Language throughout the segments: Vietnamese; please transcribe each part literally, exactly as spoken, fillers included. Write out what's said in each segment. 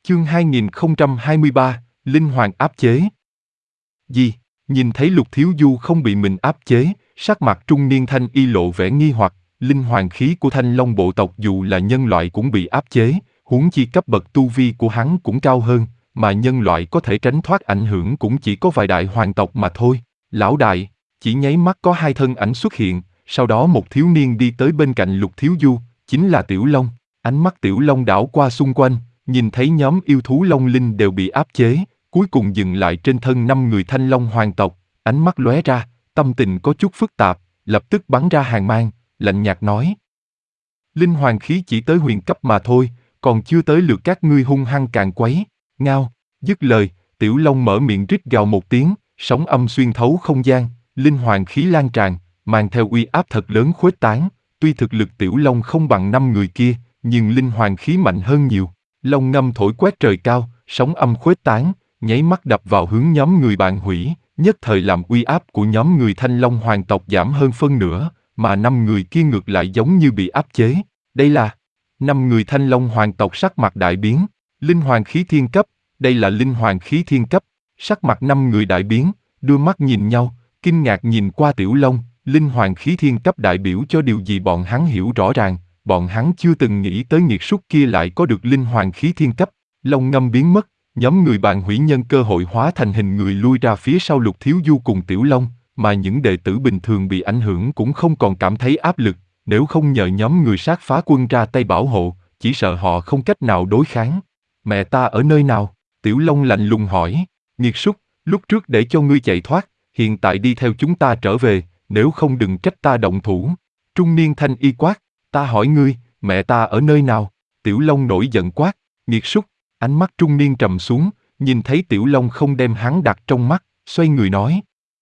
Chương hai nghìn không trăm hai mươi ba, Linh Hoàng áp chế. Gì? Nhìn thấy Lục Thiếu Du không bị mình áp chế, sắc mặt trung niên thanh y lộ vẻ nghi hoặc, linh hoàng khí của Thanh Long bộ tộc dù là nhân loại cũng bị áp chế, huống chi cấp bậc tu vi của hắn cũng cao hơn, mà nhân loại có thể tránh thoát ảnh hưởng cũng chỉ có vài đại hoàng tộc mà thôi. Lão đại, chỉ nháy mắt có hai thân ảnh xuất hiện, sau đó một thiếu niên đi tới bên cạnh Lục Thiếu Du, chính là Tiểu Long. Ánh mắt Tiểu Long đảo qua xung quanh, nhìn thấy nhóm yêu thú Long Linh đều bị áp chế, cuối cùng dừng lại trên thân năm người Thanh Long hoàng tộc, ánh mắt lóe ra, tâm tình có chút phức tạp, lập tức bắn ra hàn mang, lạnh nhạt nói. Linh hoàng khí chỉ tới huyền cấp mà thôi, còn chưa tới lượt các ngươi hung hăng càn quấy. Ngao, dứt lời, Tiểu Long mở miệng rít gào một tiếng, sóng âm xuyên thấu không gian, linh hoàng khí lan tràn, mang theo uy áp thật lớn khuếch tán. Tuy thực lực Tiểu Long không bằng năm người kia, nhưng linh hoàng khí mạnh hơn nhiều. Long ngâm thổi quét trời cao, sóng âm khuếch tán, nháy mắt đập vào hướng nhóm người bạn hủy, nhất thời làm uy áp của nhóm người Thanh Long hoàng tộc giảm hơn phân nửa, mà năm người kia ngược lại giống như bị áp chế. Đây là năm người Thanh Long hoàng tộc sắc mặt đại biến, linh hoàng khí thiên cấp, đây là linh hoàng khí thiên cấp, sắc mặt năm người đại biến, đưa mắt nhìn nhau, kinh ngạc nhìn qua Tiểu Long, linh hoàng khí thiên cấp đại biểu cho điều gì bọn hắn hiểu rõ ràng, bọn hắn chưa từng nghĩ tới nghiệt súc kia lại có được linh hoàng khí thiên cấp. Long ngâm biến mất, nhóm người bạn hủy nhân cơ hội hóa thành hình người lui ra phía sau Lục Thiếu Du cùng Tiểu Long, mà những đệ tử bình thường bị ảnh hưởng cũng không còn cảm thấy áp lực, nếu không nhờ nhóm người sát phá quân ra tay bảo hộ, chỉ sợ họ không cách nào đối kháng. Mẹ ta ở nơi nào? Tiểu Long lạnh lùng hỏi. Nghiệt súc, lúc trước để cho ngươi chạy thoát, hiện tại đi theo chúng ta trở về, nếu không đừng trách ta động thủ. Trung niên thanh y quát, ta hỏi ngươi, mẹ ta ở nơi nào? Tiểu Long nổi giận quát, nghiệt súc. Ánh mắt trung niên trầm xuống, nhìn thấy Tiểu Long không đem hắn đặt trong mắt, xoay người nói.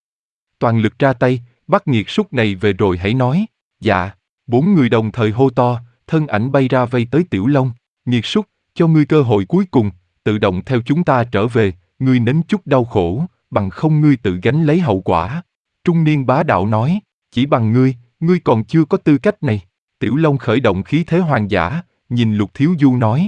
Toàn lực ra tay, bắt nghiệt súc này về rồi hãy nói. Dạ. Bốn người đồng thời hô to, thân ảnh bay ra vây tới Tiểu Long. Nghiệt súc, cho ngươi cơ hội cuối cùng, tự động theo chúng ta trở về, ngươi nếm chút đau khổ, bằng không ngươi tự gánh lấy hậu quả. Trung niên bá đạo nói, chỉ bằng ngươi, ngươi còn chưa có tư cách này. Tiểu Long khởi động khí thế hoàng giả, nhìn Lục Thiếu Du nói.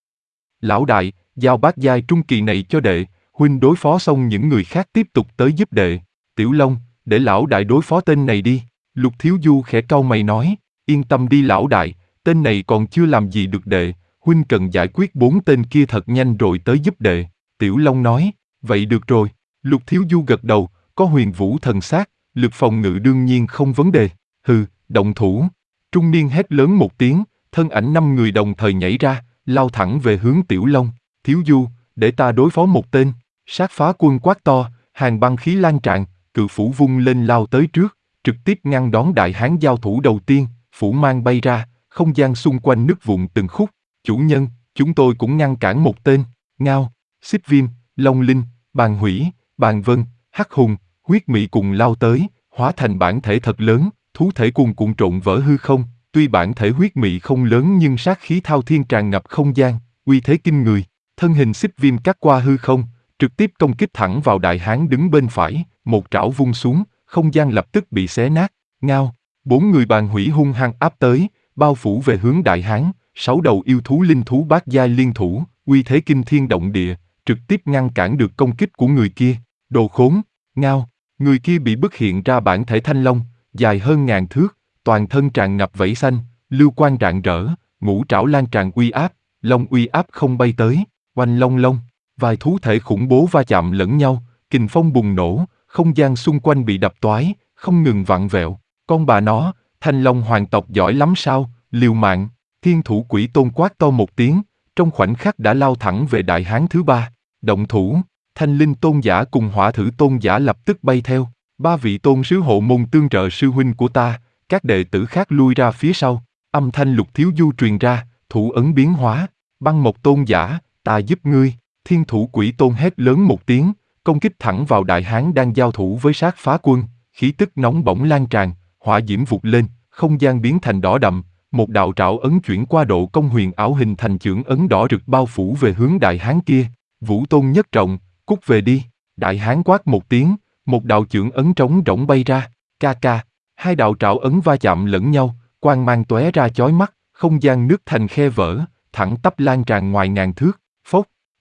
Lão đại, giao bát giai trung kỳ này cho đệ, huynh đối phó xong những người khác tiếp tục tới giúp đệ. Tiểu Long, để lão đại đối phó tên này đi. Lục Thiếu Du khẽ cau mày nói, yên tâm đi lão đại, tên này còn chưa làm gì được đệ, huynh cần giải quyết bốn tên kia thật nhanh rồi tới giúp đệ. Tiểu Long nói, vậy được rồi. Lục Thiếu Du gật đầu, có huyền vũ thần sát, lực phòng ngự đương nhiên không vấn đề. Hừ, động thủ. Trung niên hét lớn một tiếng, thân ảnh năm người đồng thời nhảy ra, lao thẳng về hướng Tiểu Long. Thiếu Du, để ta đối phó một tên. Sát phá quân quát to, hàng băng khí lan tràn, cự phủ vung lên lao tới trước, trực tiếp ngăn đón đại hán giao thủ đầu tiên. Phủ mang bay ra, không gian xung quanh nứt vụn từng khúc. Chủ nhân, chúng tôi cũng ngăn cản một tên. Ngao, Xích Viêm, Long Linh, Bàn Hủy, Bàn Vân, Hắc Hùng, Huyết Mị cùng lao tới, hóa thành bản thể thật lớn, thú thể cuồn cuộn trộn vỡ hư không. Tuy bản thể Huyết Mị không lớn nhưng sát khí thao thiên tràn ngập không gian, uy thế kinh người. Thân hình Xích Viêm cắt qua hư không, trực tiếp công kích thẳng vào đại hán đứng bên phải, một trảo vung xuống, không gian lập tức bị xé nát. Ngao, bốn người Bàn Hủy hung hăng áp tới, bao phủ về hướng đại hán. Sáu đầu yêu thú linh thú bát giai liên thủ, uy thế kinh thiên động địa, trực tiếp ngăn cản được công kích của người kia. Đồ khốn, Ngao, người kia bị bức hiện ra bản thể thanh long, dài hơn ngàn thước, toàn thân tràn ngập vảy xanh, lưu quang rạng rỡ, ngũ trảo lan tràn uy áp, long uy áp không bay tới, oanh long long, vài thú thể khủng bố va chạm lẫn nhau, kình phong bùng nổ, không gian xung quanh bị đập toái, không ngừng vặn vẹo. Con bà nó, Thanh Long hoàng tộc giỏi lắm sao? Liều mạng. Thiên thủ quỷ tôn quát to một tiếng, trong khoảnh khắc đã lao thẳng về đại hán thứ ba. Động thủ, Thanh Linh tôn giả cùng Hỏa Thử tôn giả lập tức bay theo. Ba vị tôn sứ hộ môn tương trợ sư huynh của ta, các đệ tử khác lui ra phía sau. Âm thanh Lục Thiếu Du truyền ra, thủ ấn biến hóa. Băng Mộc tôn giả, ta giúp ngươi. Thiên thủ quỷ tôn hét lớn một tiếng, công kích thẳng vào đại hán đang giao thủ với sát phá quân. Khí tức nóng bỏng lan tràn, hỏa diễm vụt lên, không gian biến thành đỏ đậm. Một đạo trảo ấn chuyển qua độ công huyền ảo hình thành chưởng ấn đỏ rực bao phủ về hướng đại hán kia. Vũ tôn nhất trọng, cút về đi. Đại hán quát một tiếng, một đạo chưởng ấn trống rỗng bay ra. Ca ca, hai đạo trảo ấn va chạm lẫn nhau, quang mang tóe ra chói mắt, không gian nứt thành khe vỡ, thẳng tắp lan tràn ngoài ngàn thước. Phốc,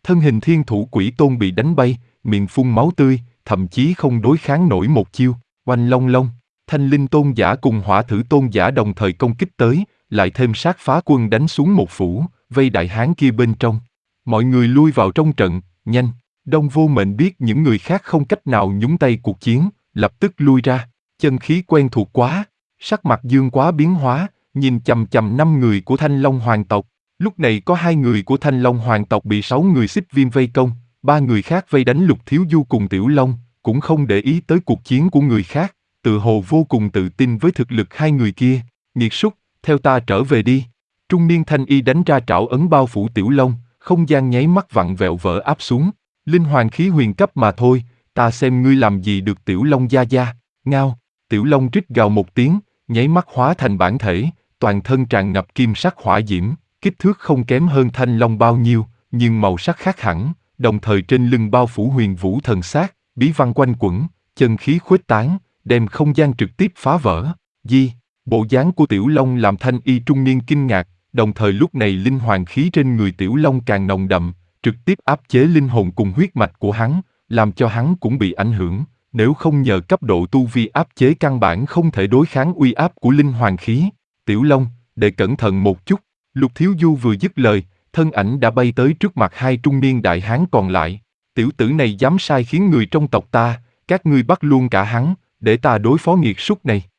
Thân hình thiên thủ quỷ tôn bị đánh bay, miệng phun máu tươi, thậm chí không đối kháng nổi một chiêu. Oanh long long, thanh linh tôn giả cùng hỏa thử tôn giả đồng thời công kích tới, lại thêm sát phá quân đánh xuống một phủ, vây đại hán kia bên trong. Mọi người lui vào trong trận, nhanh. Đông Vô Mệnh biết những người khác không cách nào nhúng tay cuộc chiến, lập tức lui ra. Chân khí quen thuộc quá, sắc mặt Dương Quá biến hóa, nhìn chằm chằm năm người của Thanh Long hoàng tộc. Lúc này có hai người của Thanh Long hoàng tộc bị sáu người xích viêm vây công, ba người khác vây đánh Lục Thiếu Du cùng Tiểu Long, cũng không để ý tới cuộc chiến của người khác, tự hồ vô cùng tự tin với thực lực hai người kia. Nghiệt súc, theo ta trở về đi. Trung niên thanh y đánh ra trảo ấn bao phủ Tiểu Long, không gian nháy mắt vặn vẹo vỡ áp xuống. Linh hoàng khí huyền cấp mà thôi, ta xem ngươi làm gì được Tiểu Long gia gia. Ngao, Tiểu Long rít gào một tiếng, nháy mắt hóa thành bản thể, toàn thân tràn ngập kim sắc hỏa diễm, kích thước không kém hơn Thanh Long bao nhiêu, nhưng màu sắc khác hẳn, đồng thời trên lưng bao phủ huyền vũ thần sát, bí văn quanh quẩn, chân khí khuếch tán, đem không gian trực tiếp phá vỡ. Di, bộ dáng của Tiểu Long làm thanh y trung niên kinh ngạc, đồng thời lúc này linh hoàng khí trên người Tiểu Long càng nồng đậm, trực tiếp áp chế linh hồn cùng huyết mạch của hắn, làm cho hắn cũng bị ảnh hưởng, nếu không nhờ cấp độ tu vi áp chế căn bản không thể đối kháng uy áp của linh hoàng khí. Tiểu Long, để cẩn thận một chút. Lục Thiếu Du vừa dứt lời, thân ảnh đã bay tới trước mặt hai trung niên đại hán còn lại. Tiểu tử này dám sai khiến người trong tộc ta, các ngươi bắt luôn cả hắn, để ta đối phó nghiệt súc này.